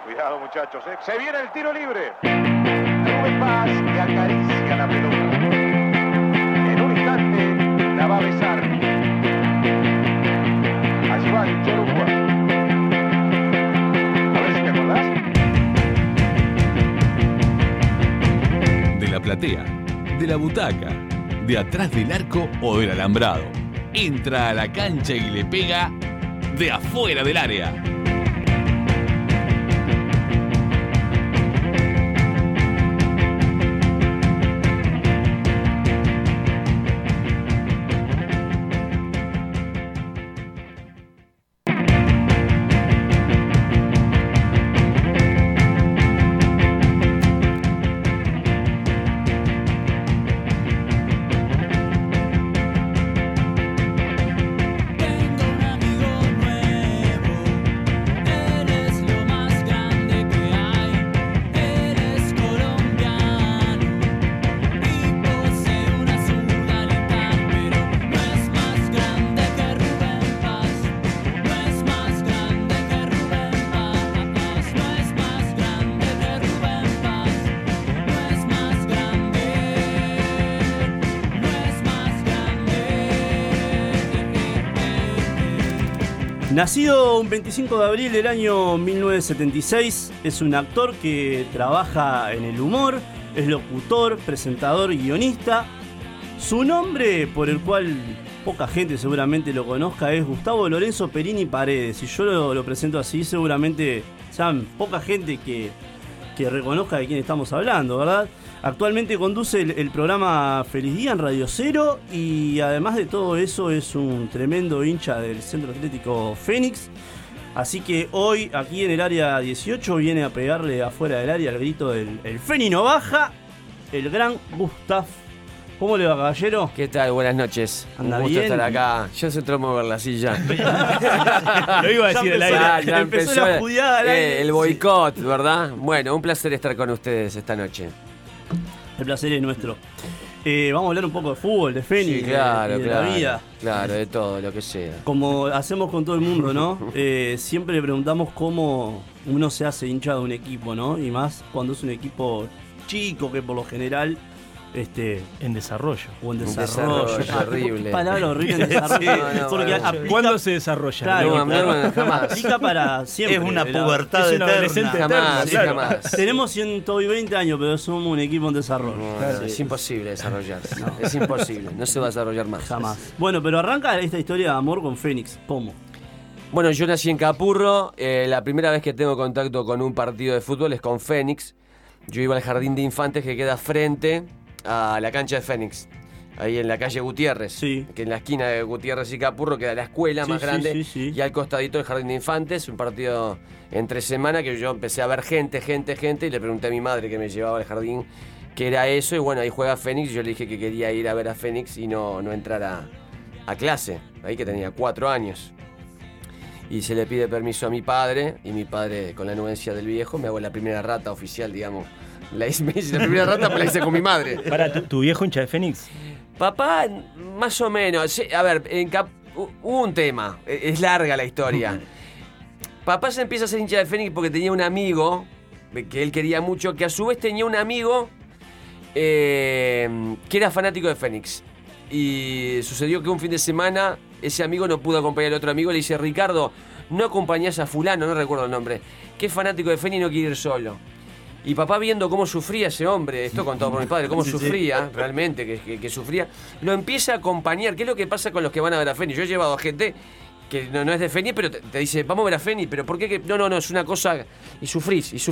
Cuidado, muchachos, ¿eh? Se viene el tiro libre. Rubén Paz le acaricia la pelota. En un instante la va a besar. Allí va el Chorúa. A ver si te acordás. De la platea, de la butaca, de atrás del arco o del alambrado. Entra a la cancha y le pega de afuera del área. Nacido un 25 de abril del año 1976, es un actor que trabaja en el humor, es locutor, presentador y guionista. Su nombre, por el cual poca gente seguramente lo conozca, es Gustavo Lorenzo Perini Paredes. Si yo lo presento así, seguramente sean poca gente que reconozca de quién estamos hablando, ¿verdad? Actualmente conduce el programa Feliz Día en Radio Cero y además de todo eso es un tremendo hincha del Centro Atlético Fénix. Así que hoy aquí en el área 18 viene a pegarle afuera del área el grito del el Feni no baja, el gran Gustav. ¿Cómo le va, caballero? ¿Qué tal? Buenas noches. ¿Anda un gusto bien? estar acá. Yo se entró a mover la silla. Lo iba a decir el aire. Ya empezó la judiada al aire. El boicot, ¿verdad? Bueno, un placer estar con ustedes esta noche. El placer es nuestro. Vamos a hablar un poco de fútbol, de Fénix, Sí, claro, de claro, la vida. Claro, de todo, lo que sea. Como hacemos con todo el mundo, ¿no? Siempre le preguntamos cómo uno se hace hincha de un equipo, ¿no? Y más cuando es un equipo chico, que por lo general... en desarrollo. O en desarrollo. Horrible. Qué palabra horrible en desarrollo. Porque aplica, ¿Cuándo se desarrolla? claro, No, jamás. aplica para siempre. Es una pubertad es un eterna. adolescente Jamás, eterno, claro. jamás. Tenemos 120 años, pero somos un equipo en desarrollo. No, Claro. es imposible desarrollarse. Es imposible. No se va a desarrollar más. Jamás. Bueno, pero arranca esta historia de amor con Fénix. ¿Cómo? Bueno, yo nací en Capurro. La primera vez que tengo contacto con un partido de fútbol es con Fénix. Yo iba al jardín de infantes que queda frente a la cancha de Fénix, ahí en la calle Gutiérrez, Sí. que en la esquina de Gutiérrez y Capurro queda la escuela Sí, más sí, grande, sí. y al costadito el jardín de infantes, un partido entre semana que yo empecé a ver gente, y le pregunté a mi madre que me llevaba al jardín qué era eso, y bueno, ahí juega Fénix, y yo le dije que quería ir a ver a Fénix y no entrar a clase, ahí que tenía 4 años. Y se le pide permiso a mi padre, y mi padre, con la anuencia del viejo, me hago la primera rata oficial, digamos. Me hice la primera rata, pero la hice con mi madre. Para tu viejo hincha de Fénix. Papá, más o menos. Sí, a ver, hubo un tema. Es larga la historia. Papá se empieza a ser hincha de Fénix porque tenía un amigo que él quería mucho, que a su vez tenía un amigo que era fanático de Fénix. Y sucedió que un fin de semana ese amigo no pudo acompañar al otro amigo. Le dice: Ricardo, no acompañás a fulano, no recuerdo el nombre, que es fanático de Fénix y no quiere ir solo. Y papá, viendo cómo sufría ese hombre, esto contado por mi padre, cómo sufría realmente, que sufría, lo empieza a acompañar. ¿Qué es lo que pasa con los que van a ver a Fénix? Yo he llevado a gente que no es de Fénix, pero te dice: vamos a ver a Fénix, pero ¿por qué? No, es una cosa... Y sufrís. y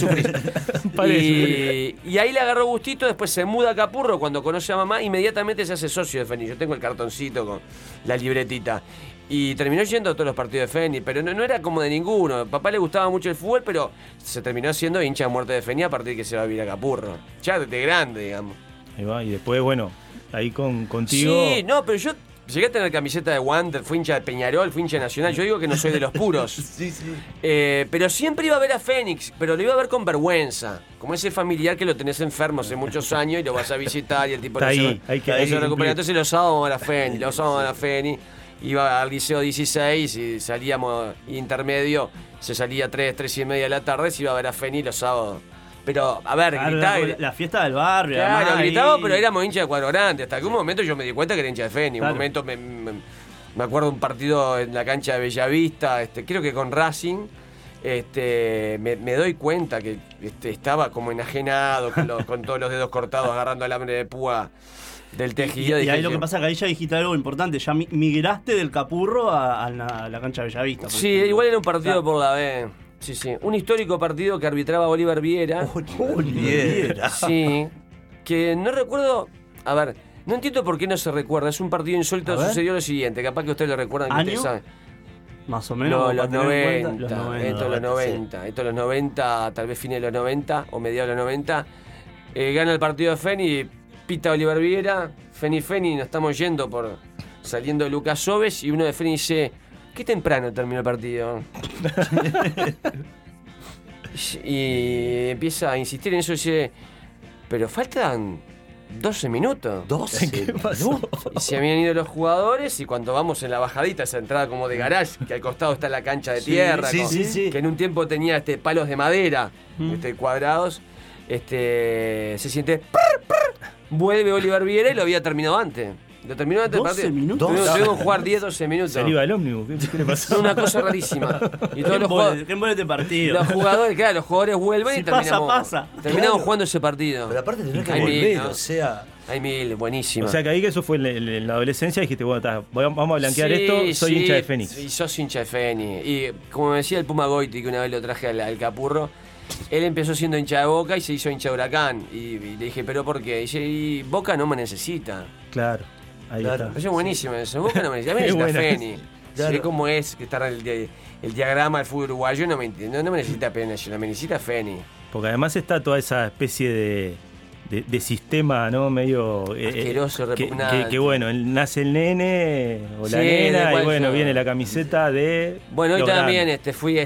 ahí le agarró gustito, después se muda a Capurro, cuando conoce a mamá, inmediatamente se hace socio de Fénix. Yo tengo el cartoncito con la libretita. Y terminó yendo a todos los partidos de Fénix, pero no era como de ninguno. A papá le gustaba mucho el fútbol, pero se terminó siendo hincha a muerte de Fénix a partir de que se va a vivir a Capurro. Ya de grande, digamos. Ahí va, y después, bueno, ahí contigo. Sí, no, pero yo llegué a tener camiseta de Wander, fui hincha de Peñarol, fui hincha de Nacional. Yo digo que no soy de los puros. Sí. Pero siempre iba a ver a Fénix, pero lo iba a ver con vergüenza. Como ese familiar que lo tenés enfermo hace muchos años y lo vas a visitar y el tipo Está no ahí, hay que se recupera. cumplir. Entonces los sábados vamos a ver a Fénix, iba al liceo 16 y salíamos intermedio, se salía 3 y media de la tarde, se iba a ver a Fénix los sábados. Pero, a ver, Claro, gritaba. la fiesta del barrio. Claro, además, gritaba, ahí. pero éramos hinchas de Cuadro Grande. Hasta que un momento yo me di cuenta que era hincha de Fénix. Claro. Un momento me acuerdo de un partido en la cancha de Bellavista, creo que con Racing. Me doy cuenta que estaba como enajenado, con todos los dedos cortados, agarrando alambre de púa del tejido. Y Dije, ahí lo que pasa es que ahí ya dijiste algo importante, ya migraste del Capurro a la cancha de Bellavista. Sí, igual era un partido por la B. Sí. Un histórico partido que arbitraba Bolívar Viera. Oliviera. Sí. Que no recuerdo. A ver, no entiendo por qué no se recuerda. Es un partido insólito. A ver. Sucedió lo siguiente. Capaz que ustedes lo recuerdan. Que ¿Año? ustedes saben. Más o menos. No, para los tener en 90. cuenta, los 90. Esto es los 90. Esto es los 90, tal vez fines de los 90 o mediados de los 90. Gana el partido de Fénix, pita Bolívar Viera. Fénix, nos estamos yendo por saliendo de Lucas Sobes y uno de Fénix dice: qué temprano terminó el partido. Y empieza a insistir en eso y dice: pero faltan 12 minutos. 12 ¿Qué pasó? Y se habían ido los jugadores y cuando vamos en la bajadita, esa entrada como de garage, que al costado está la cancha de tierra, sí. que en un tiempo tenía palos de madera, cuadrados, se siente... Vuelve Bolívar Viera y lo había terminado antes. Lo terminó antes del 12 partido. minutos. Tuvimos que jugar 10-12 minutos. Se iba el ómnibus. ¿Qué le pasó? Una cosa rarísima. Y todos los ¿Qué jugadores... embole este partido? Los jugadores, claro, los jugadores vuelven Si y terminamos, pasa. terminamos Claro. jugando ese partido. Pero aparte tenés que Hay volver, mil, ¿no? o sea... Hay mil, buenísimo. O sea que ahí que eso fue en la adolescencia, dijiste, bueno, vamos a blanquear esto, soy hincha de Fénix. Y sos hincha de Fénix. Y como me decía el Puma Goiti, que una vez lo traje al Capurro, él empezó siendo hincha de Boca y se hizo hincha de Huracán. Y le dije, ¿pero por qué? Dice, y Boca no me necesita. Claro, ahí Claro. está. Me pareció buenísimo eso. Boca no me necesita. A mí me Qué necesita buena. Fénix. Claro. Sé cómo es que está el diagrama del fútbol uruguayo. No me necesita Nacional, me necesita Fénix. Porque además está toda esa especie de sistema, ¿no? Medio Asqueroso, repugnante. que bueno, nace el nene o la Sí, nena después y bueno, yo- viene la camiseta de Bueno, hoy los también grandes. fui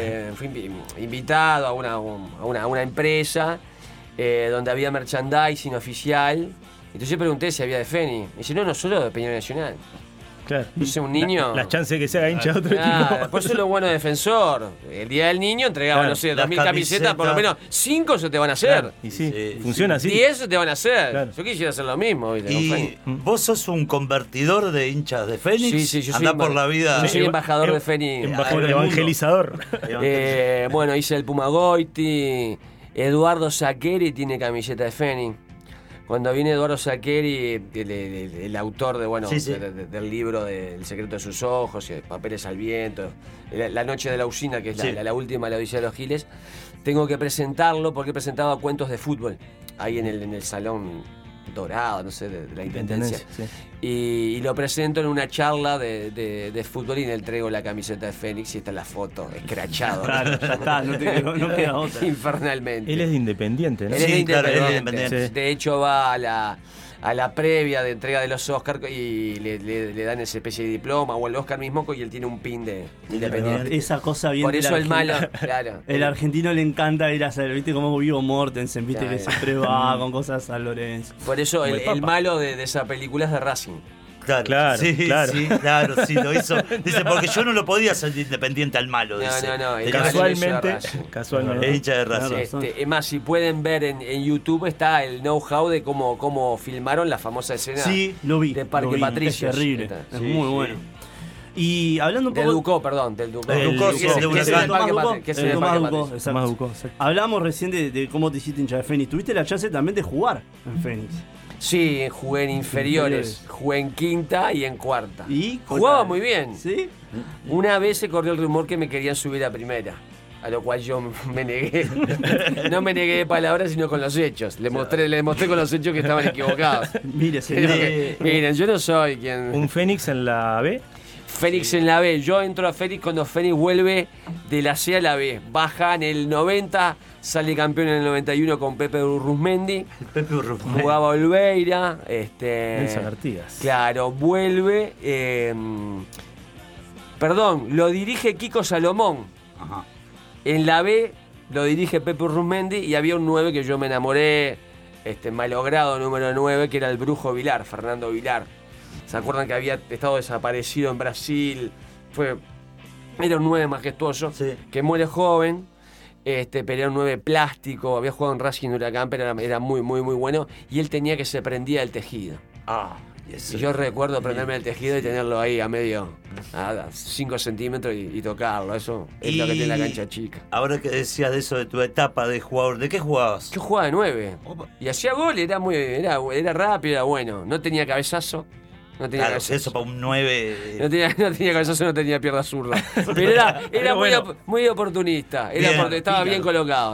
invitado a una empresa donde había merchandising oficial. Entonces yo pregunté si había de Fénix. Me dice, no, solo de Peñarol Nacional. Claro. Yo soy un niño. Las chances de que se haga hincha de otro Claro, equipo. por eso es lo bueno de Defensor. El día del niño entregaba, Claro, no sé, las 2.000 camisetas, por lo menos camisetas. 5 se te van a hacer. Claro, y sí, Sí, funciona así. 10 se te van a hacer. Claro. Yo quisiera hacer lo mismo, ¿viste? Con Y Fénix. vos sos un convertidor de hinchas de Fénix. Sí, yo soy Andá por la vida. Yo soy embajador de Fénix. Embajador, del mundo. evangelizador. Bueno, hice el Puma Goiti. Eduardo Saqueri tiene camiseta de Fénix. Cuando viene Eduardo Saqueri, el autor Sí, sí. del libro de El secreto de sus ojos, Papeles al viento, La noche de la usina, que es Sí. la última, la Odisea de los Giles, tengo que presentarlo porque he presentado cuentos de fútbol ahí en el salón dorado, no sé, de la Intendencia. Sí. Y lo presento en una charla de fútbol y le entrego la camiseta de Fénix y está la foto, escrachado. Claro, ya está, no queda otra. Infernalmente. Él es de Independiente, ¿no? Él es de Sí, claro, él es de Independiente. Independiente. Sí. De hecho va a la previa de entrega de los Oscars y le dan esa especie de diploma o el Oscar mismo y él tiene un pin de Independiente. Esa cosa bien Por del eso el malo, argentino. claro. El argentino le encanta ir a hacer, viste como Vivo Mortensen, viste Claro. que siempre va con cosas a San Lorenzo. Por eso Como el el Papa. malo de esa película es de Racing. Claro, Claro, claro. Sí, claro, sí, lo hizo. Dice, porque yo no lo podía hacer independiente al malo, dice. No, el Tenía- malo Casualmente, Racing. Es casualmente. hincha de Racing. Claro. razón. Es más, si pueden ver en YouTube está el know-how de cómo filmaron la famosa escena Sí, lo vi. de Parque lo vi, Patricios. Es terrible, Está. es Sí, muy sí. bueno. Y hablando un Del poco... Ducó, perdón, del Ducó. Del Ducó, Que sí, es- de que es Huracán. en el Tomás Parque Ducó, Patricios, que es en el el Tomás Parque Ducó, Patricios. exacto. Tomás Ducó, exacto. Hablamos recién de cómo te hiciste hincha de Fénix. Tuviste la chance también de jugar en Fénix. Sí, jugué en inferiores, Inferiores. jugué en quinta y en cuarta. ¿Y? Jugaba muy bien. ¿Sí? Una vez se corrió el rumor que me querían subir a primera, a lo cual yo me negué. No me negué de palabras, sino con los hechos. Le demostré con los hechos que estaban equivocados. Mire, Pero señor. que, miren, yo no soy quien... Un Fénix en la B. Fénix en la B. Yo entro a Fénix cuando Fénix vuelve de la C a la B. Baja en el 90, sale campeón en el 91 con Pepe Urruzmendi. Pepe Urruzmendi. Jugaba Olveira. Nelson Artigas. Claro, vuelve. Perdón, lo dirige Kiko Salomón. Ajá. En la B lo dirige Pepe Urruzmendi y había un 9 que yo me enamoré, malogrado número 9, que era el Brujo Vilar, Fernando Vilar. ¿Se acuerdan que había estado desaparecido en Brasil? Era un 9 majestuoso, Sí. que muere joven, pero era un 9 plástico, había jugado en Racing de Huracán, pero era muy, muy, muy bueno, y él tenía que se prendía el tejido. Y yo recuerdo prenderme el tejido y tenerlo ahí a 5 centímetros y tocarlo. Eso es lo que tiene la cancha chica. Ahora que decías de eso, de tu etapa de jugador, ¿de qué jugabas? Yo jugaba de 9 y hacía gol, era rápido, era bueno. No tenía cabezazo. No tenía Claro, cabezazo. eso para un 9. No tenía cabezazo, no tenía pierna zurda. Pero era muy oportunista. Estaba bien colocado.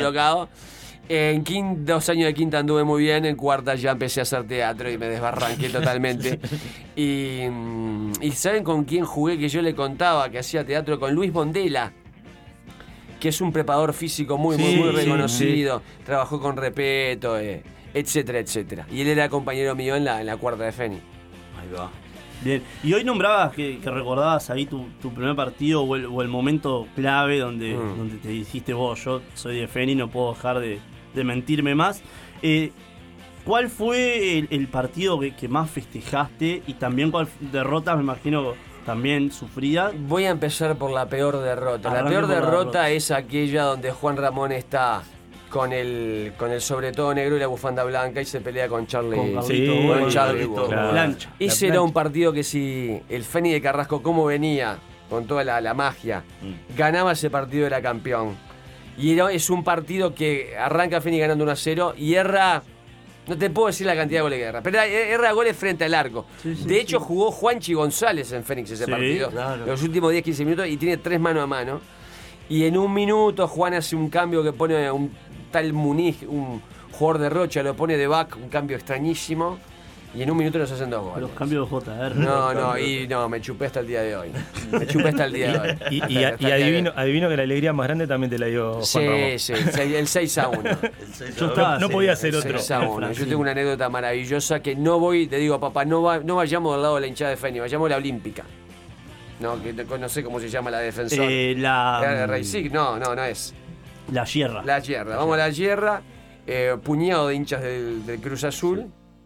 En 2 años de quinta anduve muy bien, en cuarta ya empecé a hacer teatro y me desbarranqué totalmente. Y ¿saben con quién jugué? Que yo le contaba que hacía teatro con Luis Bondela, que es un preparador físico muy reconocido, trabajó con Repeto, etcétera, etcétera. Y él era compañero mío en la cuarta de Fénix. Ahí va. Bien, y hoy nombrabas que recordabas ahí tu primer partido o el momento clave donde te dijiste vos, yo soy de Fénix, no puedo dejar de mentirme más. ¿Cuál fue el partido que más festejaste y también cuál derrotas, me imagino, también sufrida? Voy a empezar por la peor derrota. La Arranque peor por la derrota derrota. es aquella donde Juan Ramón está con el sobre todo negro y la bufanda blanca y se pelea con Charlie. Con Carlito, Sí, Bueno, con Charlie, Carlito, claro. Plancha. Ese era un partido que si el Fénix de Carrasco, como venía, con toda la magia, ganaba ese partido, era campeón. Y es un partido que arranca Fénix ganando 1-0 y erra, no te puedo decir la cantidad de goles que erra, pero erra goles frente al arco. De hecho, jugó Juanchi González en Fénix ese partido, claro. los últimos 10-15 minutos, y tiene 3 mano a mano. Y en 1 minuto Juan hace un cambio que pone un tal Muniz, un jugador de Rocha, lo pone de back, un cambio extrañísimo. Y en 1 minuto nos hacen 2 goles. Los cambios de JR. No, me chupé hasta el día de hoy. Me chupé hasta el día de hoy. Y adivino que la alegría más grande también te la dio Juan Ramón. Sí, el 6-1. Yo estaba No podía ser otro. 6-1. Yo tengo una anécdota maravillosa que no voy, te digo, papá, no vayamos del lado de la hinchada de Fénix, vayamos a la Olímpica. No sé cómo se llama la defensora. La Reisig, no es. La Sierra. La Sierra. Vamos a la Sierra, puñado de hinchas del Cruz Azul.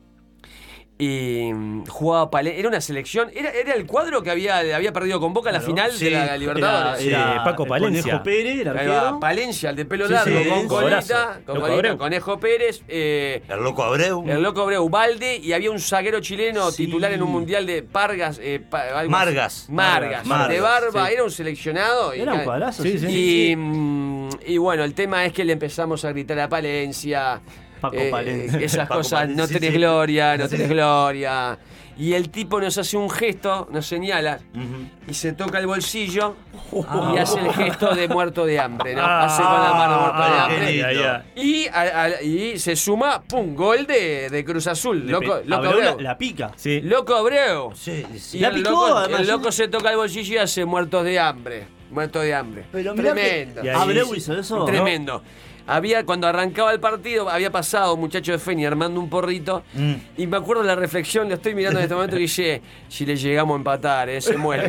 Y jugaba era una selección, era el cuadro que había perdido con Boca la final de la Libertadores. Era Paco el Palencia. Conejo Pérez, el Ahí va, arquero. Palencia, el de pelo Sí, largo, sí, con colita, Loco Abreu. Conejo Pérez, El loco Abreu. el loco Abreu, Balde, y había un zaguero chileno Sí. titular en un mundial de Pargas, Margas. Margas, de barba, sí. era un seleccionado. Era un cuadrazo. Sí, sí. Y bueno, el tema es que le empezamos a gritar a Palencia. Paco Palencia. Esas Paco cosas, Palencia, no sí, tenés sí. gloria, no tenés gloria. Y el tipo nos hace un gesto, nos señala, Ujú. y se toca el bolsillo y hace el gesto de muerto de hambre, ¿no? Hace con la mano muerto de qué hambre. lindo. Y se suma, ¡pum! Gol de Cruz Azul. Loco Abreu Abreu. la pica. Sí. Loco Abreu. Sí, sí. Y La el picó, loco, además, el yo- loco se toca el bolsillo y hace muertos de hambre. Muerto de hambre. Pero mirá Tremendo. Y ahí- Abreu hizo eso. Tremendo. Cuando arrancaba el partido, había pasado un muchacho de Fénix armando un porrito. Y me acuerdo la reflexión, lo estoy mirando en este momento y dije, si le llegamos a empatar, se muere.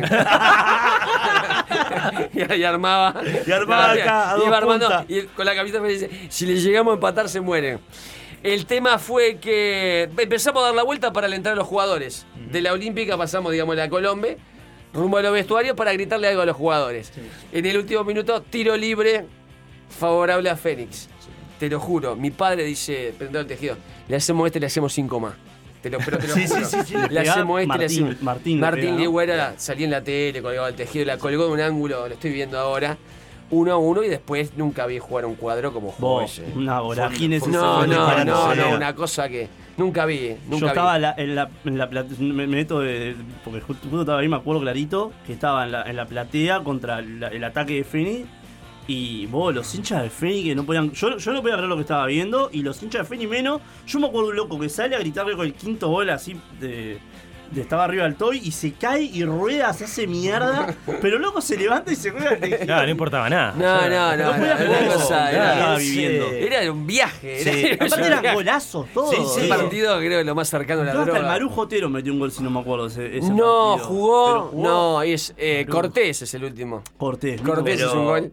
y armaba. Y armaba acá, a dos iba armando, puntas. y con la camiseta me dice, si le llegamos a empatar, se mueren. El tema fue que empezamos a dar la vuelta para alentar a los jugadores. De la Olímpica pasamos, digamos, a la Colombe, rumbo a los vestuarios para gritarle algo a los jugadores. En el último minuto, tiro libre favorable a Fénix. Te lo juro, mi padre dice, prendó el tejido, le hacemos le hacemos 5 más. Te lo juro. Sí, sí, sí, sí. Le hacemos le hacemos. Martín Martín ¿no? Ligüera salía en la tele, colgaba el tejido, la colgó de un ángulo, lo estoy viendo ahora, 1-1, y después nunca vi jugar un cuadro como jugó Vos, ese. una vorágine. No, sea. una cosa que nunca vi. Yo estaba en la me meto porque justo estaba ahí, me acuerdo clarito, que estaba en la platea contra el ataque de Fénix. Y vos, los hinchas de Fénix que no podían. Yo no podía creer lo que estaba viendo. Y los hinchas de Fénix menos. Yo me acuerdo un loco que sale a gritarle con el quinto gol así de estaba arriba del toy y se cae y rueda, se hace mierda. Pero el loco se levanta y se juega el tejido. Claro, no importaba nada. No, podía era creer una eso, cosa, nada, estaba era, viviendo. era un viaje. Sí. Era Aparte un eran viaje. golazos todos. Sí, Un sí. partido, creo, lo más cercano a la Creo hasta el droga. Marujo Otero metió un gol, si no me acuerdo. Ese No, partido. jugó. Pero No, es Cortés es el último. Cortés. Cortés Pero es un gol.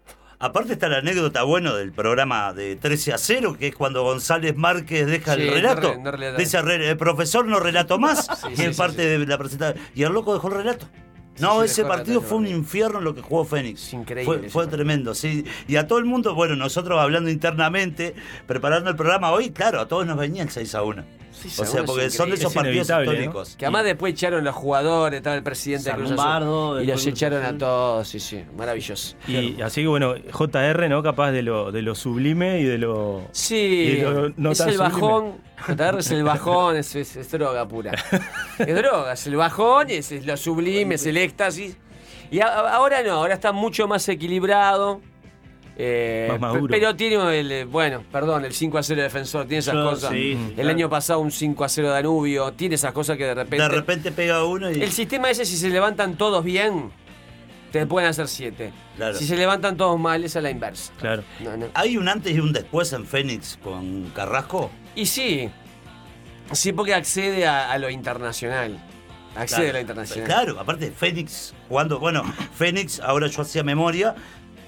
Aparte está la anécdota, bueno, del programa de 13-0, que es cuando González Márquez deja Sí, el relato. no relata. Dice, el profesor no relato más, y es sí, parte de la presentación. Y el loco dejó el relato. No, sí, ese dejó el partido relato, fue un Rodrigo. infierno lo que jugó Fénix. Es increíble ese Fue partido. tremendo, sí. Y a todo el mundo, bueno, nosotros hablando internamente, preparando el programa hoy, claro, a todos nos venía el 6-1. 6-1 O sea, es porque son de increíble. esos Es partidos inevitable, históricos. Que además después echaron los jugadores, estaba el presidente de Cruz Azul, Lombardo, y los después echaron Cruz a Azul. todos, sí, maravilloso. Y así que bueno, JR, ¿no? Capaz de lo sublime y de lo... Sí, y lo no es tan el sublime. bajón, JR es el bajón, es droga pura. Es droga, es el bajón, es lo sublime, es el éxtasis. Y ahora no, ahora está mucho más equilibrado. Más maduro. Pero tiene el 5-0 Defensor, tiene esas cosas. Sí, El claro. año pasado un 5-0 Danubio, tiene esas cosas que de De repente pega uno y... El sistema ese, si se levantan todos bien, te pueden hacer 7. Claro. Si se levantan todos mal, esa es la inversa. Claro. No. ¿Hay un antes y un después en Fénix con Carrasco? Y sí, porque accede a lo internacional. Accede a lo internacional. Claro, aparte Fénix, jugando, bueno, Fénix, ahora yo hacía memoria,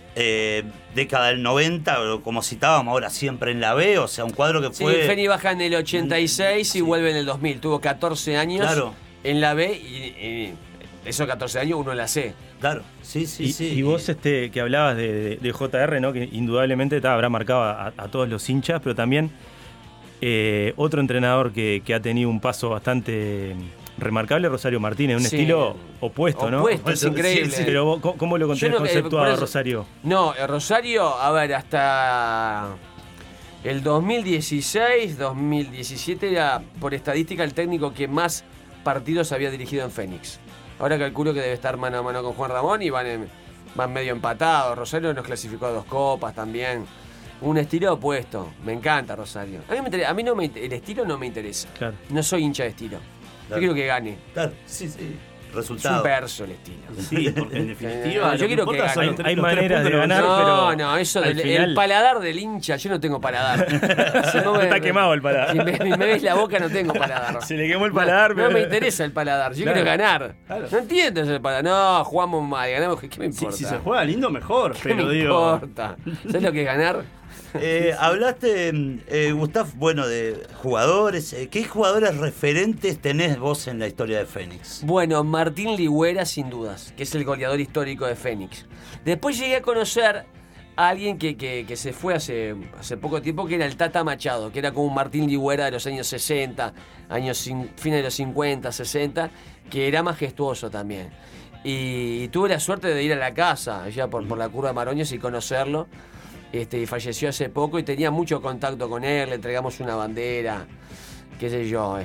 década del 90, o como citábamos ahora, siempre en la B, o sea, un cuadro que Sí, fue... Feni baja en el 86 y vuelve en el 2000. Tuvo 14 años Claro. en la B y esos 14 años uno en la C. Claro, sí. Y vos que hablabas de JR, ¿no? Que indudablemente habrá marcado a todos los hinchas, pero también otro entrenador que ha tenido un paso bastante remarcable, Rosario Martínez, un Sí. estilo opuesto, ¿no? Opuesto, es increíble. Sí. Pero vos, ¿cómo lo Yo no- conceptúa por eso- Rosario? No, Rosario, a ver, hasta el 2016, 2017 era por estadística el técnico que más partidos había dirigido en Fénix. Ahora calculo que debe estar mano a mano con Juan Ramón y van medio empatados. Rosario nos clasificó a 2 copas también. Un estilo opuesto. Me encanta Rosario. A mí no el estilo no me interesa. Claro. No soy hincha de estilo. Claro. Yo quiero que gane. Claro, sí. Es Resultado. un verso el estilo. Sí, porque en definitiva. No, lo yo quiero que importa son gane. los tres- Hay los tres maneras de puntos ganar, que- pero No, eso al del final- el paladar del hincha, yo no tengo paladar. Si no Está quemado el paladar. Si me ves la boca, no tengo paladar. Se le quemó el paladar, No pero... me interesa el paladar, yo Claro. quiero ganar. Claro. No entiendo ese paladar. No, jugamos mal, ganamos, ¿qué me Sí, importa? si se juega lindo, mejor. ¿Qué Pero me digo. importa? ¿Sabes lo que es ganar? Hablaste, Gustav, bueno, de jugadores. ¿Qué jugadores referentes tenés vos en la historia de Fénix? Bueno, Martín Ligüera, sin dudas, que es el goleador histórico de Fénix. Después llegué a conocer a alguien que se fue hace poco tiempo, que era el Tata Machado, que era como un Martín Ligüera de los años 60, fines de los 50, 60, que era majestuoso también. Y tuve la suerte de ir a la casa, allá por la curva de Maroños, y conocerlo. Y falleció hace poco y tenía mucho contacto con él, le entregamos una bandera, qué sé yo,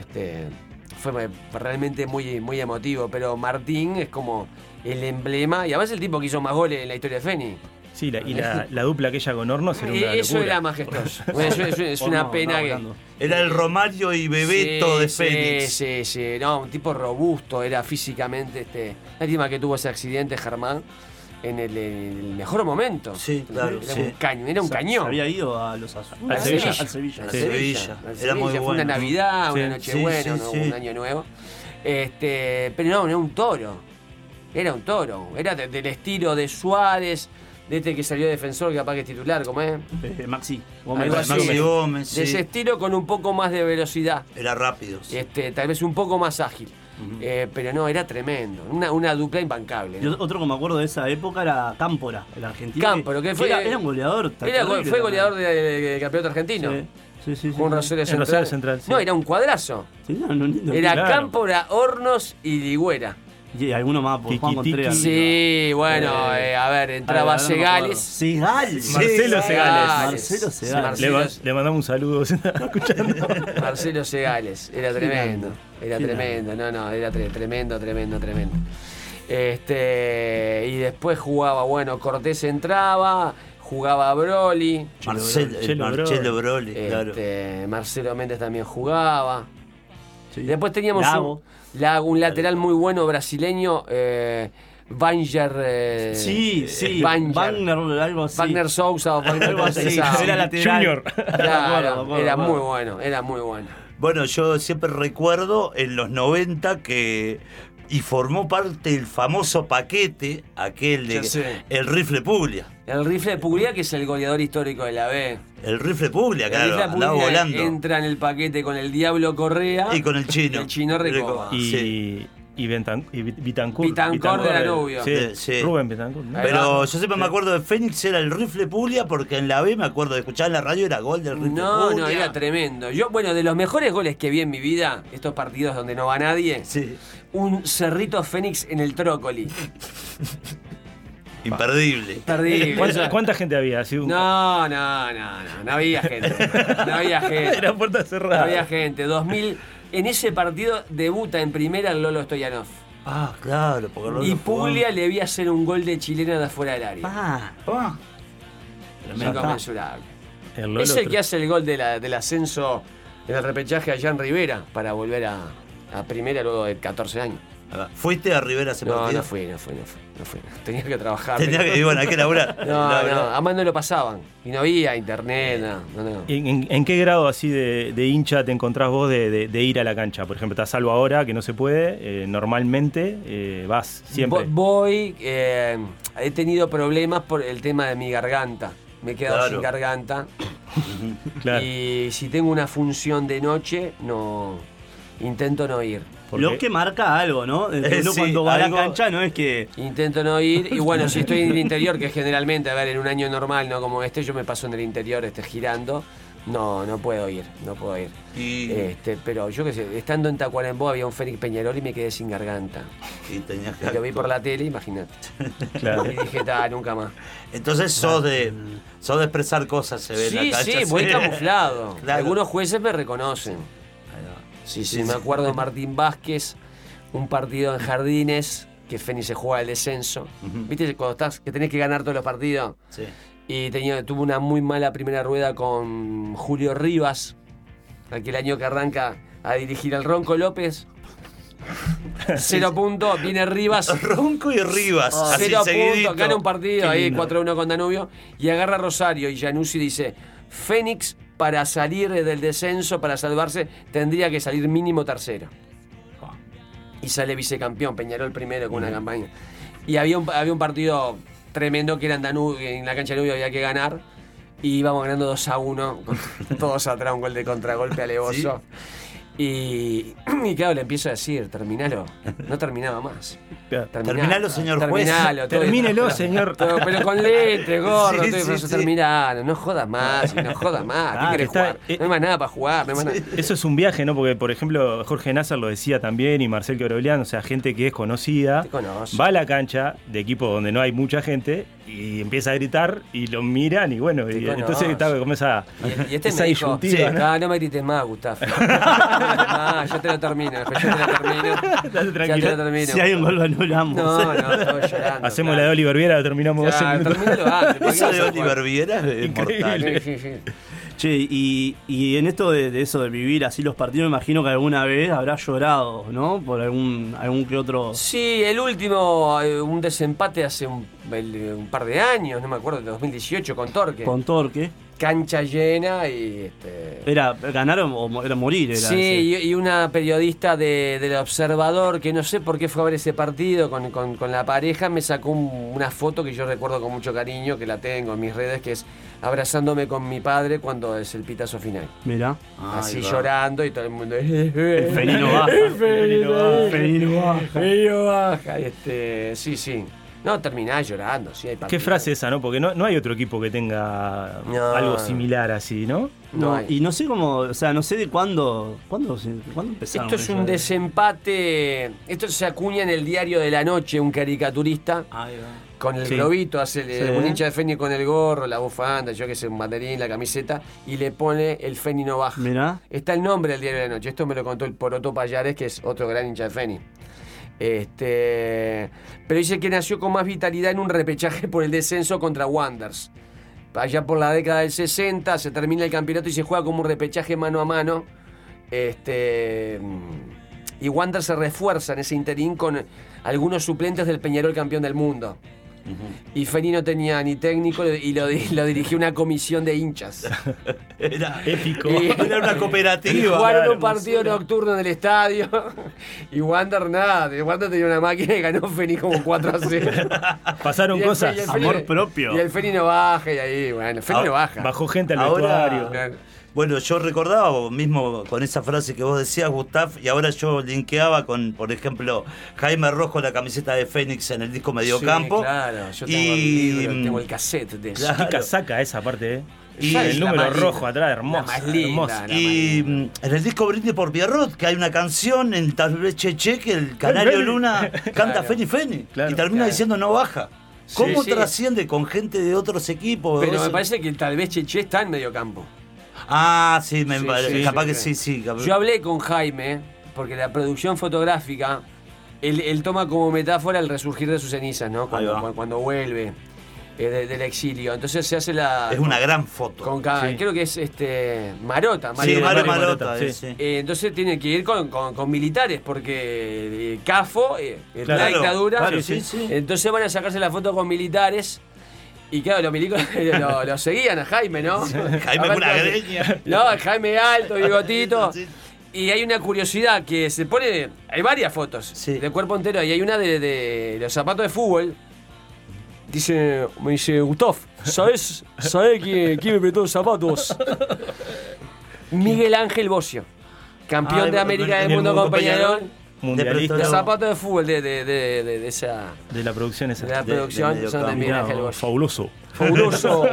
fue realmente muy, muy emotivo, pero Martín es como el emblema, y además el tipo que hizo más goles en la historia de Fénix. Sí, y la dupla aquella con Hornos era una Eso locura. era majestuoso. Bueno, es Por una no, pena no, que... hablando. Era el Romario y Bebeto de Fénix. Sí, no, un tipo robusto, era físicamente, lástima que tuvo ese accidente, Germán, en el mejor momento. Sí, claro, Era sí. un cañón, era un Se cañón. había ido a los Azules. Al Sevilla. Al Sevilla. Al Sí. Sevilla. Al Era muy Fue una bueno. Navidad, una Sí, Nochebuena, sí, ¿no? sí. Un año nuevo. Pero no, era un toro. Era un toro. Era del estilo de Suárez, de que salió defensor, que capaz que es titular, ¿cómo es? Maxi. Algo así. Maxi Gómez, De ese sí. estilo con un poco más de velocidad. Era rápido. sí. Tal vez un poco más ágil. Pero no, era tremendo. Una dupla imbancable. Y ¿no? otro que me acuerdo de esa época era Cámpora, el argentino. Cámpora, que fue- Era un goleador. Fue goleador del campeonato argentino. Sí. Con Rosario En Central. Rosario Central, sí. No, era un cuadrazo. Sí, no, Era Claro. Cámpora, Hornos y Ligüera. Y alguno más por Juan Tiki-tiki. Contreras. Sí, bueno, a ver, entraba Ahora no me Segales. Segales. Marcelo Segales. Marcelo Sí, Segales. Le mandamos un saludo, ¿se está escuchando? Marcelo Segales, era tremendo. Era Qué tremendo, era tremendo. Y después jugaba, bueno, Cortés entraba, jugaba Broly. Marcelo Broly, claro. Marcelo Méndez también jugaba. Sí. Después teníamos un lateral muy bueno brasileño, Banger. Sí. Wagner Algo así. Wagner Sousa o Wagner Algo así. Sousa. Era lateral. Junior. Claro, era Me muy acuerdo. bueno. Bueno, yo siempre recuerdo en los 90 que y formó parte del famoso paquete, aquel Ya de sé. el rifle Puglia. El rifle Puglia, que es el goleador histórico de la B. El rifle Puglia, El claro, rifle andaba Puglia volando. entra en el paquete con el Diablo Correa Y con el chino. El chino Recoba. Y Betancourt. Betancourt de Danubio. Sí, Sí. Rubén Betancourt, ¿no? Ahí Pero va. yo siempre me acuerdo de Fénix, era el rifle Puglia, porque en la B me acuerdo de escuchar en la radio, era gol del rifle No, Puglia. no, era tremendo. Yo, bueno, de los mejores goles que vi en mi vida, estos partidos donde no va nadie, Sí, un Cerrito Fénix en el Trócoli. imperdible. Terrible. ¿Cuánta gente había? Así un- No había gente. No había gente. Era puerta No cerrada. había gente. 2000, en ese partido debuta en primera el Lolo Stoyanov. Ah, claro, porque Rollo Y jugó. Puglia le vi hacer un gol de chilena de afuera del área. Ah, Ah, Inconmensurable. El Lolo Es el que hace el gol del ascenso en el repechaje a Jan Rivera para volver a primera luego de 14 años. ¿fuiste a Rivera ese No, partido? no fui. Tenía que trabajar. Tenía que, bueno, hay que laburar. No, Laburar. además no lo pasaban. Y no había internet, no. ¿En qué grado así de hincha te encontrás vos de ir a la cancha? Por ejemplo, estás salvo ahora, que no se puede. Normalmente vas siempre. Voy, he tenido problemas por el tema de mi garganta. Me he quedado Claro. sin garganta. Claro. Y si tengo una función de noche, no intento no ir. Porque- lo que marca algo, ¿no? Uno Sí, cuando va a algo- la cancha no es que... Intento no ir. Y bueno, si estoy en el interior, que generalmente, a ver, en un año normal, no como este, yo me paso en el interior girando. No puedo ir. Y, Pero yo qué sé, estando en Tacuarembó había un Fénix Peñarol y me quedé sin garganta. y tenías que Y lo vi por actuar. la tele, imagínate. Claro. Y dije, nunca más. Entonces sos de expresar cosas, se ve en la cancha. Sí, voy camuflado. Claro. Algunos jueces me reconocen. Ahí va. Sí, me acuerdo de Martín Vázquez, un partido en Jardines, que Fénix se juega el descenso. Ujú. ¿Viste cuando que tenés que ganar todos los partidos? Sí. Y tuvo una muy mala primera rueda con Julio Rivas, aquel año que arranca a dirigir al Ronco López. 0 puntos, viene Rivas. Ronco y Rivas, así 0 seguidito. puntos, gana un partido Qué ahí lindo. 4-1 con Danubio y agarra a Rosario y Januzzi dice: Fénix para salir del descenso, para salvarse, tendría que salir mínimo tercero. Y sale vicecampeón, Peñarol primero con una campaña. Y había un partido tremendo que era en Danubio, en la cancha de Danubio había que ganar. Y íbamos ganando 2-1, con todos atrás, un gol de contragolpe alevoso. Y claro, le empiezo a decir, terminalo. No terminaba más. Claro. Terminalo, señor juez. Terminalo, todo- Termínelo, señor. pero con leche, gordo, Sí, todo, sí, pero sí. terminalo, no jodas más, no jodas más. ¿Qué Ah, querés está- jugar? No hay más nada para jugar, no hay más nada. Eso es un viaje, ¿no? Porque, por ejemplo, Jorge Nasser lo decía también y Marcel Quebrolian, o sea, gente que es conocida, Te conoce. va a la cancha de equipo donde no hay mucha gente y empieza a gritar y lo miran y bueno, Te y conoce. entonces está como esa, Y este esa me dijo, disyuntiva, sí, ¿no? no me grites más, Gustavo. No me grites más, yo te lo termino, después yo te lo termino. Date Ya te tranquilo. lo termino. Si hay un gol, lo anulamos. No, estoy llorando. Hacemos la de Oliver Viera, lo terminamos 12 Claro, minutos. terminalo antes, ¿para qué Esa vas de a Oliver jugar? Viera es Increíble. mortal. Sí. Che, y en esto de eso de vivir así los partidos, me imagino que alguna vez habrás llorado, ¿no? Por algún que otro... Sí, el último, un desempate hace un par de años, no me acuerdo, de 2018 con Torque. Con Torque. Cancha llena y... ¿Era ganar o era morir? Era Sí, y una periodista del Observador, que no sé por qué fue a ver ese partido con la pareja, me sacó una foto que yo recuerdo con mucho cariño, que la tengo en mis redes, que es abrazándome con mi padre cuando es el pitazo final. Mirá. Así Ahí va. llorando y todo el mundo... El felino baja. El felino baja. Felino baja. Sí. No, terminás llorando, sí, hay Qué partidos. frase esa, ¿no? Porque no hay otro equipo que tenga No. algo similar así, ¿no? No No, hay. y no sé cómo, o sea, no sé de cuándo empezaron. Esto es un eso de- desempate. Esto se acuña en el Diario de la Noche, un caricaturista Ahí va. con el Sí. globito, hace Sí. un hincha de Fénix con el gorro, la bufanda, yo que sé, un banderín, la camiseta, y le pone el Fénix no baja. Mirá. Está el nombre del Diario de la Noche. Esto me lo contó el Poroto Payares, que es otro gran hincha de Fénix. Pero dice que nació con más vitalidad en un repechaje por el descenso contra Wanderers. Allá por la década del 60 se termina el campeonato y se juega como un repechaje mano a mano. Y Wanderers se refuerza en ese interín con algunos suplentes del Peñarol campeón del mundo. y Feni no tenía ni técnico y lo dirigió una comisión de hinchas. Era Épico. Era una Y cooperativa. jugaron Claro, un partido nocturno en el estadio y Wander nada, Wander tenía una máquina y ganó Feni como 4-0. Pasaron Y el cosas. Feni- y el Amor Feni- propio. Y el Feni no baja y ahí, bueno, Feni no baja. Bajó gente al Ahora- vestuario. Claro. Bueno, yo recordaba mismo con esa frase que vos decías, Gustav, y ahora yo linkeaba con, por ejemplo, Jaime Rojo, la camiseta de Fénix en el disco Mediocampo. Sí, claro, yo tengo Y- el libro, tengo el cassette de eso. Claro. Qué casaca esa parte, ¿eh? Y el la número más rojo linda, atrás, la hermoso. más linda, hermoso. la Y en el disco Brindis por Pierrot, que hay una canción en Tal vez Cheche que el Canario Feni. Luna canta Claro. Feni Feni Claro. y termina Claro. diciendo no baja. ¿Cómo Sí. trasciende con gente de otros equipos? Pero Vos- me parece que tal vez Cheche está en medio campo. Ah, sí, Sí, capaz sí, que sí. sí. Yo hablé con Jaime, porque la producción fotográfica, él toma como metáfora el resurgir de sus cenizas, ¿no? Ahí va. Cuando vuelve del exilio. Entonces se hace la... Es una gran foto. Sí. Creo que es Marota. Sí, Mario Marota, Marota, sí. sí. Entonces tiene que ir con militares, porque Cafo, la Claro. dictadura. Claro, sí, sí. Entonces van a sacarse la foto con militares. Y claro, los milicos lo seguían a Jaime, ¿no? Jaime con Aparte, una greña. No, Jaime alto, bigotito. Sí. Y hay una curiosidad que se pone. Hay varias fotos Sí. de cuerpo entero. Y hay una de los zapatos de fútbol. Me dice, Gustav, ¿sabés quién me prestó los zapatos? Miguel Ángel Bocio, campeón Ah, de América en del el mundo mundo con Peñarol. Mundialista Los Pero- zapatos de fútbol de esa de la producción esa. de la de producción medio son de campo. Miguel Mirá, Ángel Bocio. fabuloso. Fabuloso.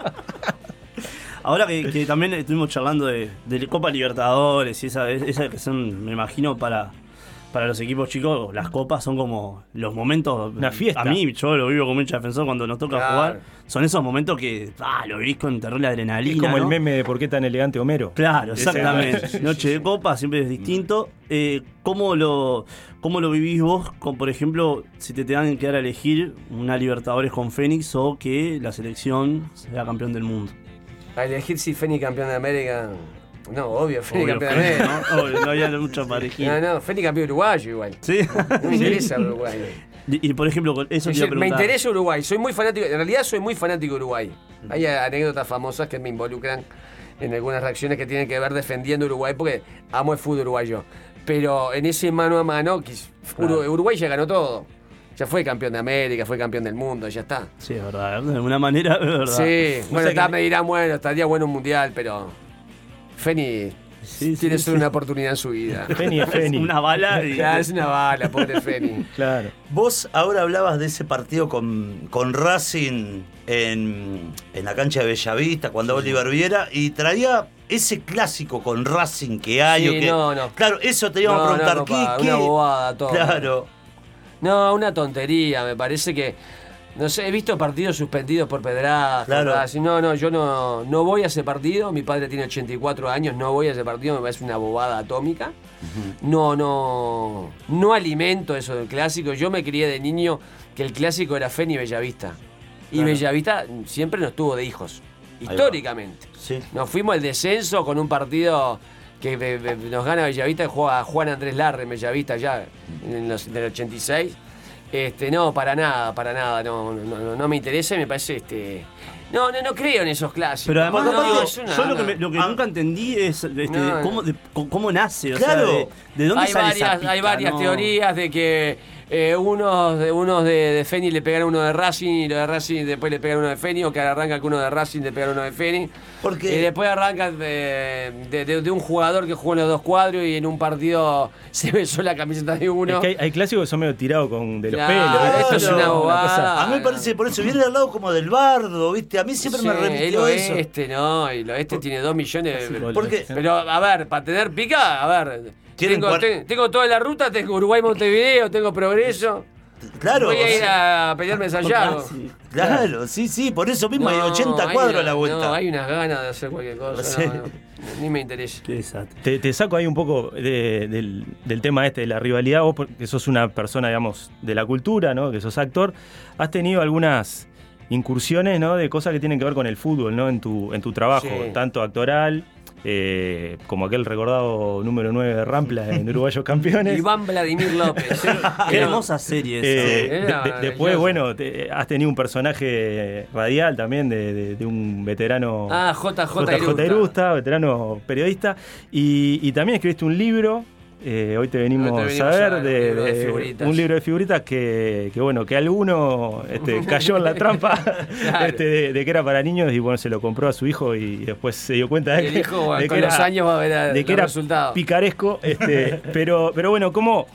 Ahora que también estuvimos charlando de Copa Libertadores y esa que son, me imagino, para los equipos chicos, las copas son como los momentos. Una fiesta. A mí, yo lo vivo como hincha defensor cuando nos toca Claro. jugar. Son esos momentos que lo vivís con terrible adrenalina. Es como el ¿no? meme de por qué tan elegante Homero. Claro, Ese- exactamente. Noche de copa siempre es distinto. ¿Cómo lo vivís vos con, por ejemplo, si te dan que dar a elegir una Libertadores con Fénix o que la selección sea campeón del mundo? A elegir si Feni campeón de América. No, obvio, Feni Obvio, campeón de Fénix, América. ¿no? Obvio, no había mucha parejita. No, Feni campeón uruguayo igual. ¿Sí? No me interesa Uruguay. Y por ejemplo, con eso te iba a Me preguntar. interesa Uruguay, soy muy fanático, en realidad soy muy fanático de Uruguay. Hay anécdotas famosas que me involucran en algunas reacciones que tienen que ver defendiendo Uruguay porque amo el fútbol uruguayo. Pero en ese mano a mano, Uruguay ya ganó todo. Ya fue campeón de América, fue campeón del mundo, ya está. Sí, es verdad, de alguna manera es verdad. Sí, bueno, sé que- me dirán, bueno, estaría bueno un mundial, pero Feni Sí, tiene sí, solo sí. una oportunidad en su vida. Feni es Feni. Una bala y... Ya, es una bala, pobre Feni. Claro. Vos ahora hablabas de ese partido con Racing en la cancha de Bellavista, cuando Oliver Viera, y traía ese clásico con Racing que hay. Sí, o que, no. Claro, eso te íbamos a preguntar. papá, ¿qué? una bobada todo. Claro. No, una tontería, me parece que. No sé, he visto partidos suspendidos por pedradas. Claro. Yo no voy a ese partido. Mi padre tiene 84 años, no voy a ese partido, me parece una bobada atómica. No alimento eso del clásico. Yo me crié de niño que el clásico era Feni y Bellavista. Y Claro. Bellavista siempre nos tuvo de hijos, va. históricamente. Sí. Nos fuimos al descenso con un partido que nos gana Bellavista, juega Juan Andrés Larre en Bellavista ya en del 86. No, para nada, no me interesa y me parece no creo en esos clásicos. Pero además, No, digo, es una- yo lo que nunca entendí es No, cómo nace, o Claro. sea, de dónde hay sale varias, esa pista, hay varias ¿no? teorías de que unos de Feni le pegan a uno de Racing y los de Racing después le pegan a uno de Feni, o que arranca que uno de Racing le pegan a uno de Feni. Porque- Y después arranca de un jugador que jugó en los dos cuadros y en un partido se besó la camiseta de uno. Es que hay clásicos que son medio tirados con de los Claro, pelos. esto es una bobada. A mí me parece, por eso viene al lado como del bardo, ¿viste? A mí siempre me Sí, remitió el eso. oeste, ¿no? Y el oeste tiene 2 millones de... ¿Por qué? Pero, a ver, para tener pica, a ver... Tienen Tengo toda la ruta, tengo Uruguay-Montevideo, tengo Progreso. Claro. Voy o a ir sea, a pelearme a Sayago. Sí. Claro, sí, por eso mismo hay 80 cuadros a la vuelta. No, hay unas ganas de hacer cualquier cosa. Sí. No, ni me interesa. Qué desastre. Te saco ahí un poco del tema de la rivalidad. Vos, porque sos una persona, digamos, de la cultura, ¿no? Que sos actor. Has tenido algunas incursiones, ¿no? De cosas que tienen que ver con el fútbol, ¿no? En tu trabajo, Sí. tanto actoral como aquel recordado número 9 de Rampla en Uruguayos Campeones. Iván Vladimir López. Qué hermosa serie esa. Después, bueno, has tenido un personaje radial también de un veterano. JJ Irusta, veterano periodista. Y también escribiste un libro. Hoy te venimos a ver un libro de figuritas que bueno, que alguno cayó en la trampa Claro. de que era para niños y bueno, se lo compró a su hijo y después se dio cuenta de El hijo, de con los años va a ver de que era resultados. picaresco, pero bueno, ¿cómo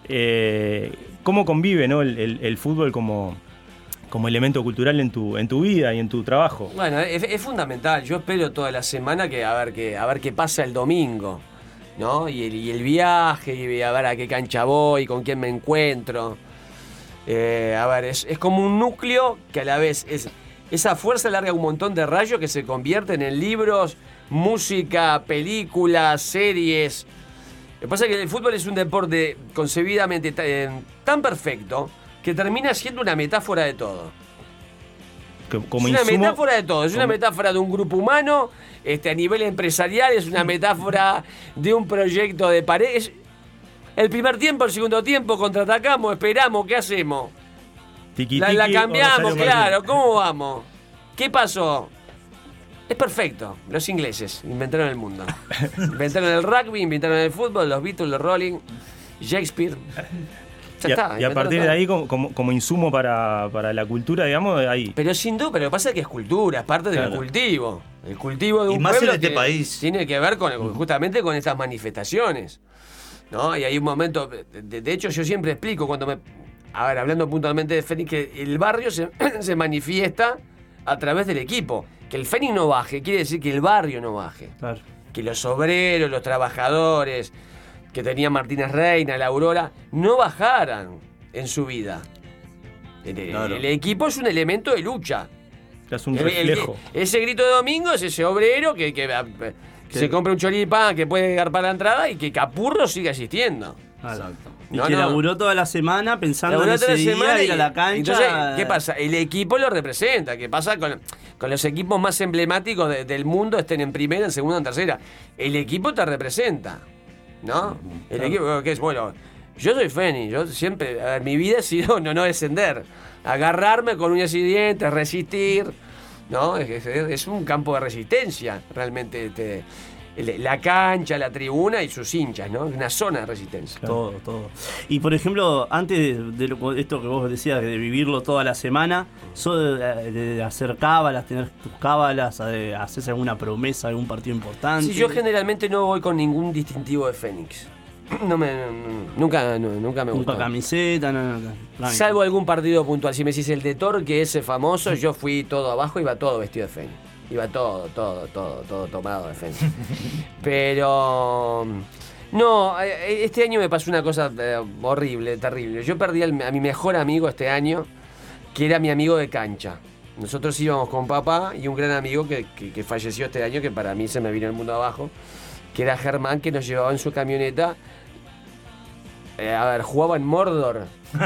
convive, ¿no? el fútbol como elemento cultural en tu vida y en tu trabajo? Bueno, es fundamental. Yo espero toda la semana a ver qué pasa el domingo, ¿no? Y el viaje, y a ver a qué cancha voy, con quién me encuentro. A ver, es como un núcleo que a la vez esa fuerza larga un montón de rayos que se convierten en libros, música, películas, series. Lo que pasa es que el fútbol es un deporte concebidamente tan perfecto que termina siendo una metáfora de todo. Como es una insumo, metáfora de todo, es una metáfora de un grupo humano, a nivel empresarial, es una metáfora de un proyecto de pared. El primer tiempo, el segundo tiempo, contraatacamos, esperamos, ¿qué hacemos? La cambiamos, claro, ¿cómo vamos? ¿Qué pasó? Es perfecto, los ingleses inventaron el mundo. Inventaron el rugby, inventaron el fútbol, los Beatles, los Rolling, Shakespeare. Y a partir de ahí, como insumo para la cultura, digamos, ahí. Pero sin duda, pero pasa que es cultura, es parte del cultivo. El cultivo de un y más pueblo en este que país. tiene que ver justamente con estas manifestaciones, ¿no? Y hay un momento, de hecho yo siempre explico hablando puntualmente de Fénix, que el barrio se manifiesta a través del equipo. Que el Fénix no baje, quiere decir que el barrio no baje. Claro. Que los obreros, los trabajadores que tenía Martínez Reina, la Aurora, no bajaran en su vida. Claro. El equipo es un elemento de lucha. Es un reflejo. Ese grito de domingo es ese obrero que se compra un choripán, que puede dar para la entrada y que Capurro sigue asistiendo. Exacto. Y que laburó toda la semana pensando en ese día, ir a la cancha. Entonces, ¿qué pasa? El equipo lo representa. ¿Qué pasa con los equipos más emblemáticos del mundo? Estén en primera, en segunda, en tercera. El equipo te representa, ¿no? El equipo, que es bueno. Yo soy Fénix, yo siempre, mi vida ha sido no descender, agarrarme con uñas y dientes, resistir, ¿no? Es un campo de resistencia, realmente, la cancha, la tribuna y sus hinchas, ¿no? Una zona de resistencia. Todo. Y por ejemplo, antes de esto que vos decías, de vivirlo toda la semana, de hacer cábalas, tener tus cábalas, hacerse alguna promesa, algún partido importante. Sí, yo generalmente no voy con ningún distintivo de Fénix. Nunca me gustó. Nunca camiseta, no. Salvo algún partido puntual. Si me decís el de Torque, ese famoso, yo fui todo abajo, iba todo vestido de Fénix. Iba todo tomado de Fénix. Pero no, este año me pasó una cosa horrible, terrible. Yo perdí a mi mejor amigo este año, que era mi amigo de cancha. Nosotros íbamos con papá y un gran amigo que falleció este año, que para mí se me vino el mundo abajo, que era Germán, que nos llevaba en su camioneta. Jugaba en Mordor.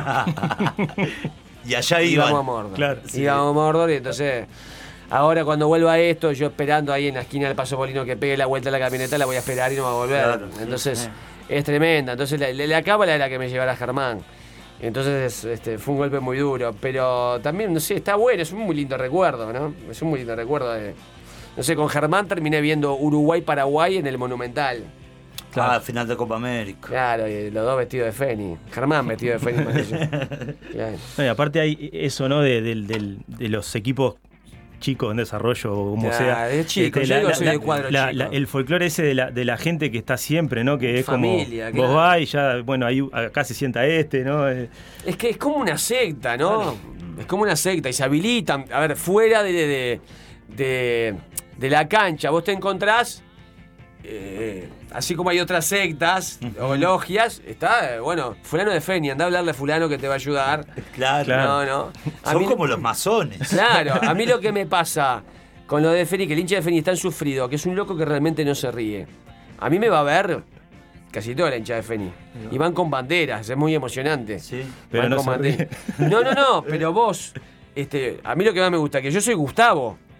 Y allá íbamos a Mordor. Claro, íbamos a Mordor y entonces... Ahora cuando vuelva esto, yo esperando ahí en la esquina del Paso Molino que pegue la vuelta a la camioneta, la voy a esperar y no va a volver. Claro, entonces es tremenda. Entonces la cábala era que me llevara Germán. Entonces fue un golpe muy duro. Pero también, no sé, está bueno, es un muy lindo recuerdo, ¿no? Es un muy lindo recuerdo. No sé, con Germán terminé viendo Uruguay-Paraguay en el Monumental. Claro, final de Copa América. Claro, y los dos vestidos de Fénix. Germán vestido de Fénix más que yo. Claro. No, y aparte hay eso, ¿no? De los equipos chicos en desarrollo, o como sea. Es chico, yo soy de cuadro chico. El folclore ese de la gente que está siempre, ¿no? Que es familia, como claro. vos vas y ya, bueno, ahí acá se sienta ¿no? Es que es como una secta, ¿no? Claro. Es como una secta y se habilitan. A ver, fuera de la cancha, vos te encontrás, así como hay otras sectas o logias, está, fulano de Fénix, anda a hablarle a fulano que te va a ayudar. Claro. No. Son como los masones. Claro, a mí lo que me pasa con lo de Fénix, que el hincha de Fénix es tan sufrido, que es un loco que realmente no se ríe. A mí me va a ver casi toda la hincha de Fénix. Y van con banderas, es muy emocionante. Sí, pero van no con se ríe. No, pero vos, a mí lo que más me gusta, que yo soy Gustavo.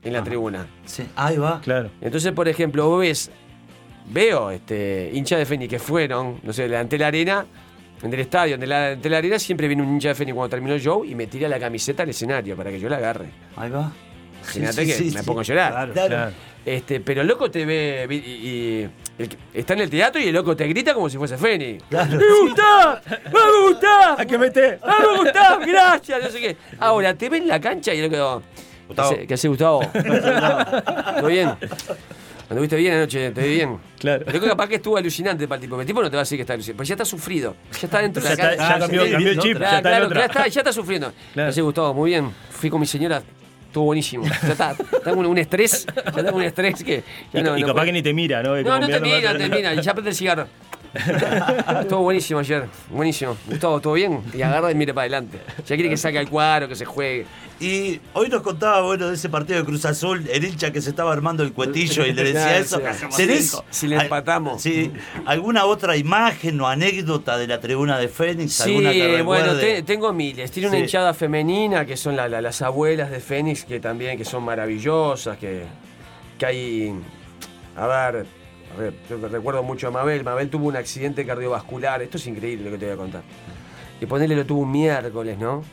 en la tribuna. Sí, ahí va. Claro. Entonces, por ejemplo, vos veo hinchas de Fénix que fueron, no sé, ante la arena, en el estadio, ante la arena, siempre viene un hincha de Fénix cuando terminó el show y me tira la camiseta al escenario para que yo la agarre. Ahí va. Imagínate que me pongo a llorar. Claro. Pero el loco te ve y está en el teatro y el loco te grita como si fuese Fénix. Claro. ¡Me gusta! ¡Me gusta! ¿A qué meté? ¡Me gusta! ¡Gracias! No sé qué. Ahora, te ve en la cancha y el loco... Gustavo. ¿Qué hace, Gustavo? ¿Todo bien? ¿Anduviste bien anoche? ¿Te vi bien? Claro. Pero capaz que estuvo alucinante para el tipo. El tipo no te va a decir que está alucinante. Pues ya está sufrido. Ya está dentro de la cancha. Ya cambió el chip. Ya está en otra. Ya está sufriendo. Claro. Así, Gustavo, muy bien. Fui con mi señora. Estuvo buenísimo. Ya está con un estrés. Ya está con un estrés que. Y capaz puede. que ni te mira, ¿no? No te mira. Y ya prende el cigarro. Estuvo buenísimo ayer. Buenísimo. Gustavo, ¿todo bien? Y agarra y mire para adelante. Ya quiere que saque el cuadro, que se juegue. Y hoy nos contaba, bueno, de ese partido de Cruz Azul, el hincha que se estaba armando el cuetillo y le decía Claro, eso. sí. ¿Tenés Si le empatamos. Sí, alguna otra imagen o anécdota de la tribuna de Fénix? Sí, ¿Alguna que bueno, recuerde? tengo miles. Tiene una Sí. hinchada femenina que son las abuelas de Fénix, que también que son maravillosas, que hay... A ver, yo recuerdo mucho a Mabel. Mabel tuvo un accidente cardiovascular. Esto es increíble lo que te voy a contar. Y ponerle lo tuvo un miércoles, ¿no?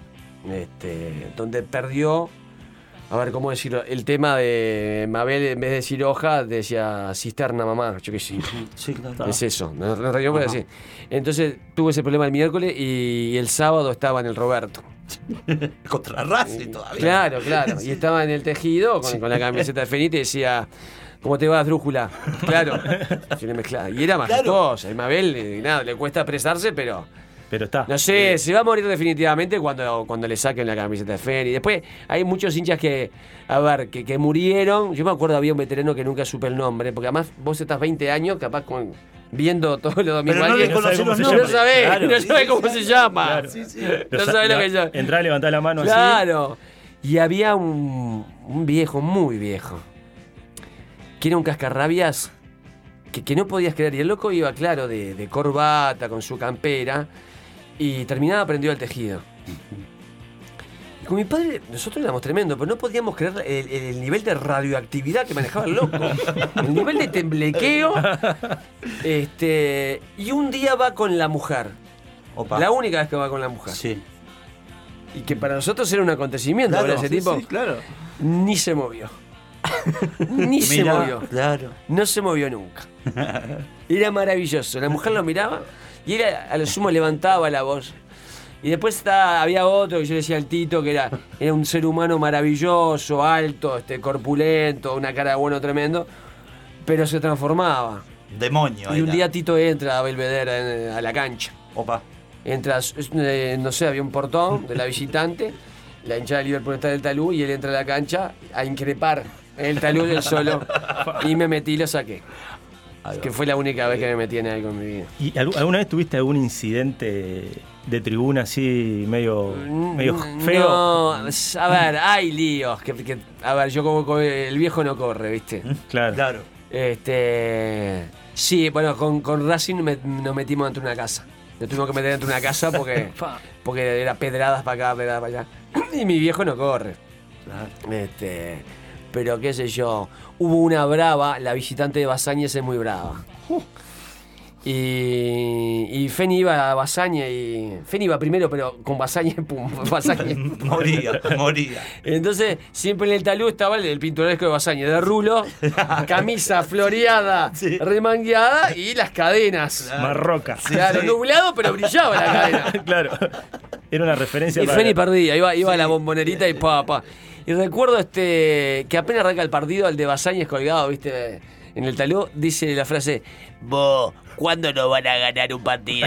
Donde perdió, a ver, ¿cómo decirlo? El tema de Mabel, en vez de decir hoja, decía cisterna, mamá. Yo qué sé. Sí, claro. Es eso, no puede decir. Entonces tuve ese problema el miércoles y el sábado estaba en el Roberto. Contra Racing todavía. Claro. Y estaba en el tejido con la camiseta de Fénix y decía, ¿cómo te va, Drújula? Claro. Yo le mezclaba. Y era majestuosa. Y Mabel, nada, le cuesta expresarse, pero está. no sé, se va a morir definitivamente cuando le saquen la camiseta de Fénix. Después hay muchos hinchas que murieron. Yo me acuerdo, había un veterano que nunca supe el nombre, porque además vos estás 20 años, capaz viendo todos los domingos. Pero no le alguien conocí los no nombres. sabés, Claro. no sabés cómo se llama. Claro. No sabés lo que llama. Entrá a levantar la mano así. Claro. Y había un viejo, muy viejo, que era un cascarrabias que no podías creer. Y el loco iba, claro, de corbata, con su campera, y terminaba prendido al tejido. Y con mi padre, nosotros éramos tremendos, pero no podíamos creer el nivel de radioactividad que manejaba el loco. El nivel de temblequeo. Y un día va con la mujer. Opa. La única vez que va con la mujer. Sí. Y que para nosotros era un acontecimiento, Claro, pero ese sí, tipo Sí, claro. ni se movió. Ni se Mirá, movió. Claro. No se movió nunca. Era maravilloso. La mujer lo miraba y él a lo sumo levantaba la voz. Y después había otro que yo le decía al Tito, que era un ser humano maravilloso, alto, corpulento, una cara de bueno tremendo, pero se transformaba. Demonio. Y un era. día Tito entra a Belvedere a la cancha. Opa. Entra, no sé, había un portón de la visitante, la hinchada de Liverpool está en el talú y él entra a la cancha a increpar en el talú del solo. Y me metí y lo saqué. Que fue la única vez que me metí en algo en mi vida. ¿Y alguna vez tuviste algún incidente de tribuna así medio feo? No, a ver, hay líos. A ver, yo como el viejo no corre, ¿viste? Claro. Claro. Sí, bueno, con Racing nos metimos dentro de una casa. Nos tuvimos que meter dentro de una casa porque era pedradas para acá, pedradas para allá. Y mi viejo no corre. Claro. Pero qué sé yo, hubo una brava, la visitante de Basáñez es muy brava. Y Feni iba a Basáñez y... Feni iba primero, pero con Basáñez, pum, Basáñez. Moría. Entonces, siempre en el talú estaba el pintoresco de Basáñez, de rulo, camisa floreada, Sí. remangueada y las cadenas. Marroca. Claro, nublado, pero brillaba la cadena. Claro. Era una referencia Y para... Feni perdía, iba a la bombonerita y pa. Y recuerdo que apenas arranca el partido, al de Basáñez colgado, viste, en el talú, dice la frase: vos, ¿cuándo nos van a ganar un partido?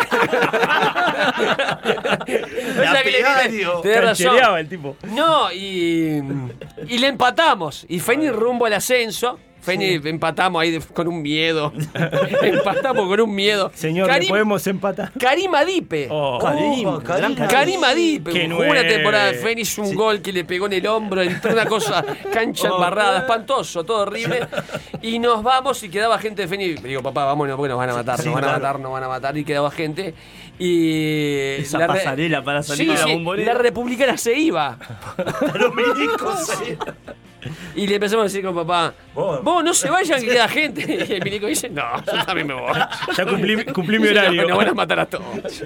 Lapidario. Tenés razón. Canchereaba el tipo. No, y le empatamos. Y Feni rumbo al ascenso. Fénix empatamos ahí con un miedo. Empatamos con un miedo. Señor, ¿le podemos empatar? Karim Adipe. Karim Adipe. Jugó una temporada de Fénix, un gol que le pegó en el hombro, entró una cosa, cancha embarrada, espantoso, todo horrible. Y nos vamos y quedaba gente de Fénix. Digo, papá, vámonos porque nos van a matar, nos van a matar. Y quedaba gente. Y esa pasarela para salir de la Bombonera. La Republicana se iba. Los milicos se Y le empezamos a decir con papá, vos no se vayan, que queda gente. Y el milico dice, no, yo también me voy. Ya cumplí mi horario. Nos van a matar a todos.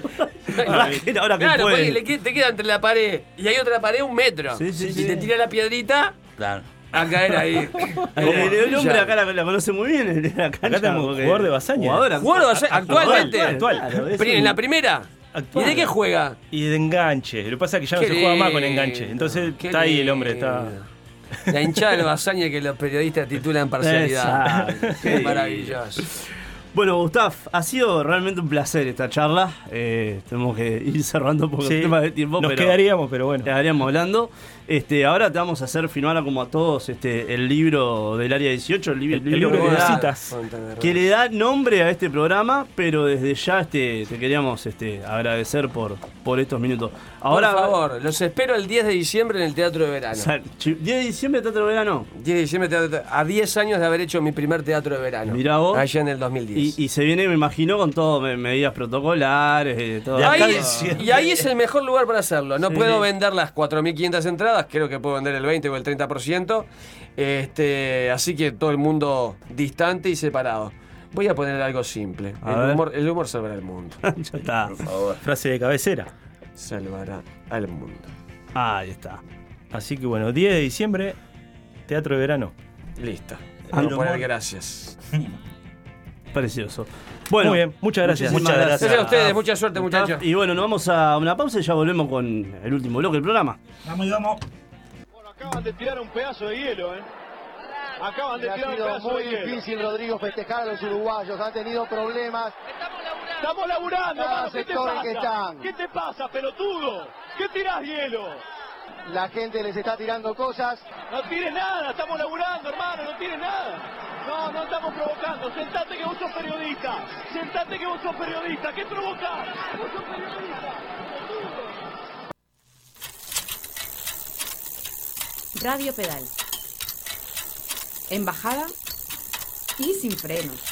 Ahora que claro, pueden. porque te queda entre la pared y hay otra pared 1 metro. Si te tira la piedrita, a caer ahí. El hombre acá la conoce muy bien. Acá tenemos jugador de Basaña. Jugador de Basaña, actualmente. Actual. En la primera. Actual. ¿Y de qué juega? Y de enganche. Lo que pasa es que ya no se juega más con enganche. Entonces está ahí el hombre, está... La hinchada del Basaña que los periodistas titulan parcialidad. Qué maravilloso. Bueno, Gustav, ha sido realmente un placer esta charla. Tenemos que ir cerrando por temas de tiempo. Nos quedaríamos, pero bueno. Quedaríamos hablando. Ahora te vamos a hacer firmar como a todos el libro del área 18, el libro de citas. Que le da nombre a este programa, pero desde ya te queríamos agradecer por estos minutos. Ahora, por favor, los espero el 10 de diciembre en el Teatro de Verano. 10 de diciembre, Teatro de Verano. 10 de diciembre, a 10 años de haber hecho mi primer Teatro de Verano. Mirá vos. Allá en el 2010. Y se viene, me imagino, con todo, medidas protocolares, todo. Y ahí es el mejor lugar para hacerlo. No puedo vender las 4.500 entradas, creo que puedo vender el 20 o el 30%. Así que todo el mundo distante y separado. Voy a poner algo simple. El humor salvará el mundo. Ya está. Por favor. Frase de cabecera. Salvará al mundo. Ahí está. Así que bueno, 10 de diciembre, Teatro de Verano. Listo. Vamos a poner gracias. Precioso. Bueno, muy bien, muchas gracias. Muchas gracias. Gracias a ustedes, mucha suerte, muchachos. Y bueno, nos vamos a una pausa y ya volvemos con el último bloque del programa. Vamos. Bueno, acaban de tirar un pedazo de hielo, Acaban de tirar un pedazo de hielo. Muy difícil, Rodrigo, festejar a los uruguayos. Han tenido problemas. Estamos laburando, Cada hermano. ¿Qué te sector en pasa? que están. ¿Qué te pasa, pelotudo? ¿Qué tirás hielo? La gente les está tirando cosas. No tires nada, estamos laburando, hermano, no tires nada. No estamos provocando. Sentate que vos sos periodista. Sentate que vos sos periodista. ¿Qué provocás? Vos sos periodista. Radio Pedal. En bajada y sin frenos.